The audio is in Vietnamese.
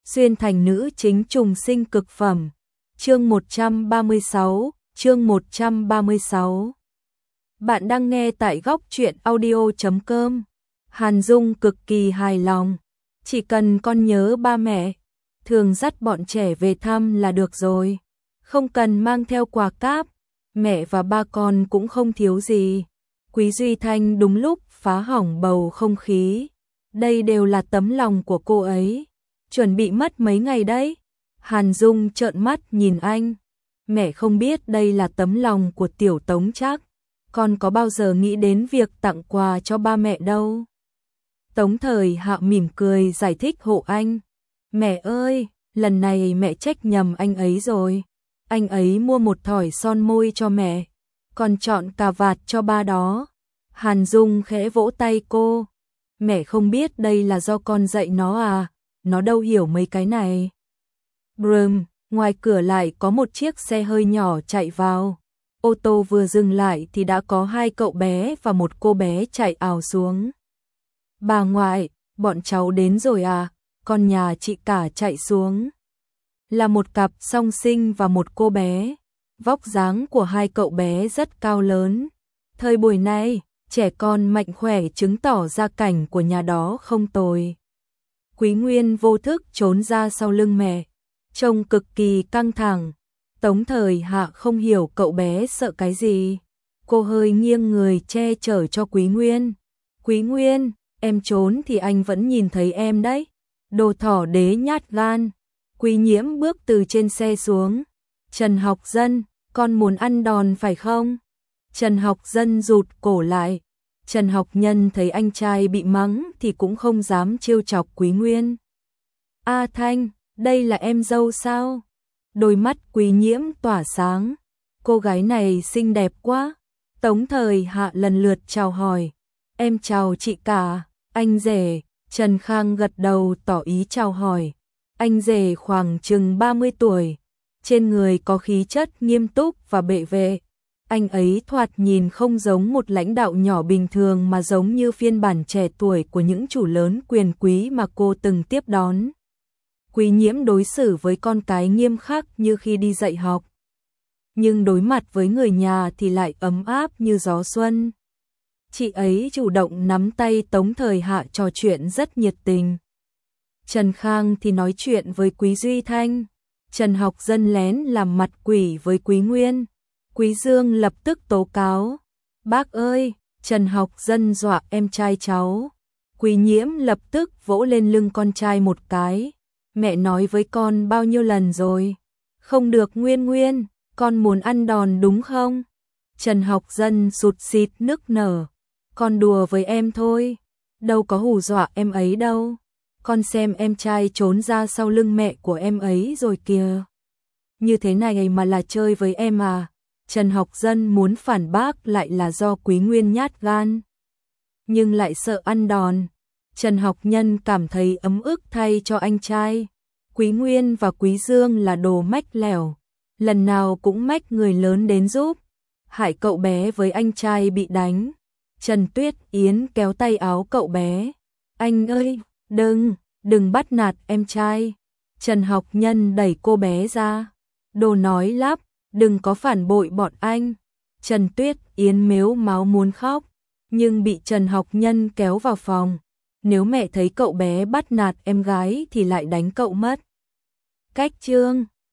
xuyên thành nữ chính trùng sinh cực phẩm. Chương 136. Bạn đang nghe tại góc truyện audio.com. Hàn Dung cực kỳ hài lòng. Chỉ cần con nhớ ba mẹ, thường dắt bọn trẻ về thăm là được rồi. Không cần mang theo quà cáp, mẹ và ba con cũng không thiếu gì. Quý Duy Thanh đúng lúc phá hỏng bầu không khí. Đây đều là tấm lòng của cô ấy. Chuẩn bị mất mấy ngày đấy. Hàn Dung trợn mắt nhìn anh. Mẹ không biết đây là tấm lòng của Tiểu Tống chắc. Con có bao giờ nghĩ đến việc tặng quà cho ba mẹ đâu. Tống Thời Hạ mỉm cười giải thích hộ anh. Mẹ ơi, lần này mẹ trách nhầm anh ấy rồi. Anh ấy mua một thỏi son môi cho mẹ, còn chọn cà vạt cho ba đó. Hàn Dung khẽ vỗ tay cô. Mẹ không biết đây là do con dạy nó à, nó đâu hiểu mấy cái này. Brum, ngoài cửa lại có một chiếc xe hơi nhỏ chạy vào. Ô tô vừa dừng lại thì đã có hai cậu bé và một cô bé chạy ào xuống. Bà ngoại, bọn cháu đến rồi à, con nhà chị cả chạy xuống. Là một cặp song sinh và một cô bé. Vóc dáng của hai cậu bé rất cao lớn. Thời buổi này, trẻ con mạnh khỏe chứng tỏ gia cảnh của nhà đó không tồi. Quý Nguyên vô thức trốn ra sau lưng mẹ, trông cực kỳ căng thẳng. Tống Thời Hạ không hiểu cậu bé sợ cái gì. Cô hơi nghiêng người che chở cho Quý Nguyên. Quý Nguyên, em trốn thì anh vẫn nhìn thấy em đấy. Đồ thỏ đế nhát gan. Quý Nhiễm bước từ trên xe xuống. Trần Học Dân, con muốn ăn đòn phải không? Trần Học Dân rụt cổ lại. Trần Học Nhân thấy anh trai bị mắng thì cũng không dám trêu chọc Quý Nguyên. A Thanh, đây là em dâu sao? Đôi mắt Quý Nhiễm tỏa sáng. Cô gái này xinh đẹp quá. Tống Thời Hạ lần lượt chào hỏi. Em chào chị cả, anh rể. Trần Khang gật đầu tỏ ý chào hỏi. Anh rể khoảng chừng 30 tuổi. Trên người có khí chất nghiêm túc và bệ vệ. Anh ấy thoạt nhìn không giống một lãnh đạo nhỏ bình thường mà giống như phiên bản trẻ tuổi của những chủ lớn quyền quý mà cô từng tiếp đón. Quý Nhiễm đối xử với con cái nghiêm khắc như khi đi dạy học. Nhưng đối mặt với người nhà thì lại ấm áp như gió xuân. Chị ấy chủ động nắm tay Tống Thời Hạ trò chuyện rất nhiệt tình. Trần Khang thì nói chuyện với Quý Duy Thanh. Trần Học Dân lén làm mặt quỷ với Quý Nguyên. Quý Dương lập tức tố cáo. Bác ơi, Trần Học Dân dọa em trai cháu. Quý Nhiễm lập tức vỗ lên lưng con trai một cái. Mẹ nói với con bao nhiêu lần rồi. Không được Nguyên Nguyên, con muốn ăn đòn đúng không? Trần Học Dân sụt sịt nức nở. Con đùa với em thôi, đâu có hù dọa em ấy đâu. Con xem em trai trốn ra sau lưng mẹ của em ấy rồi kìa. Như thế này mà là chơi với em à? Trần Học Dân muốn phản bác lại là do Quý Nguyên nhát gan, nhưng lại sợ ăn đòn. Trần Học Nhân cảm thấy ấm ức thay cho anh trai. Quý Nguyên và Quý Dương là đồ mách lẻo, lần nào cũng mách người lớn đến giúp, hại cậu bé với anh trai bị đánh. Trần Tuyết Yến kéo tay áo cậu bé. Anh ơi, đừng bắt nạt em trai. Trần Học Nhân đẩy cô bé ra. Đồ nói lắp, đừng có phản bội bọn anh. Trần Tuyết Yến mếu máo muốn khóc, nhưng bị Trần Học Nhân kéo vào phòng. Nếu mẹ thấy cậu bé bắt nạt em gái thì lại đánh cậu mất. Cách chương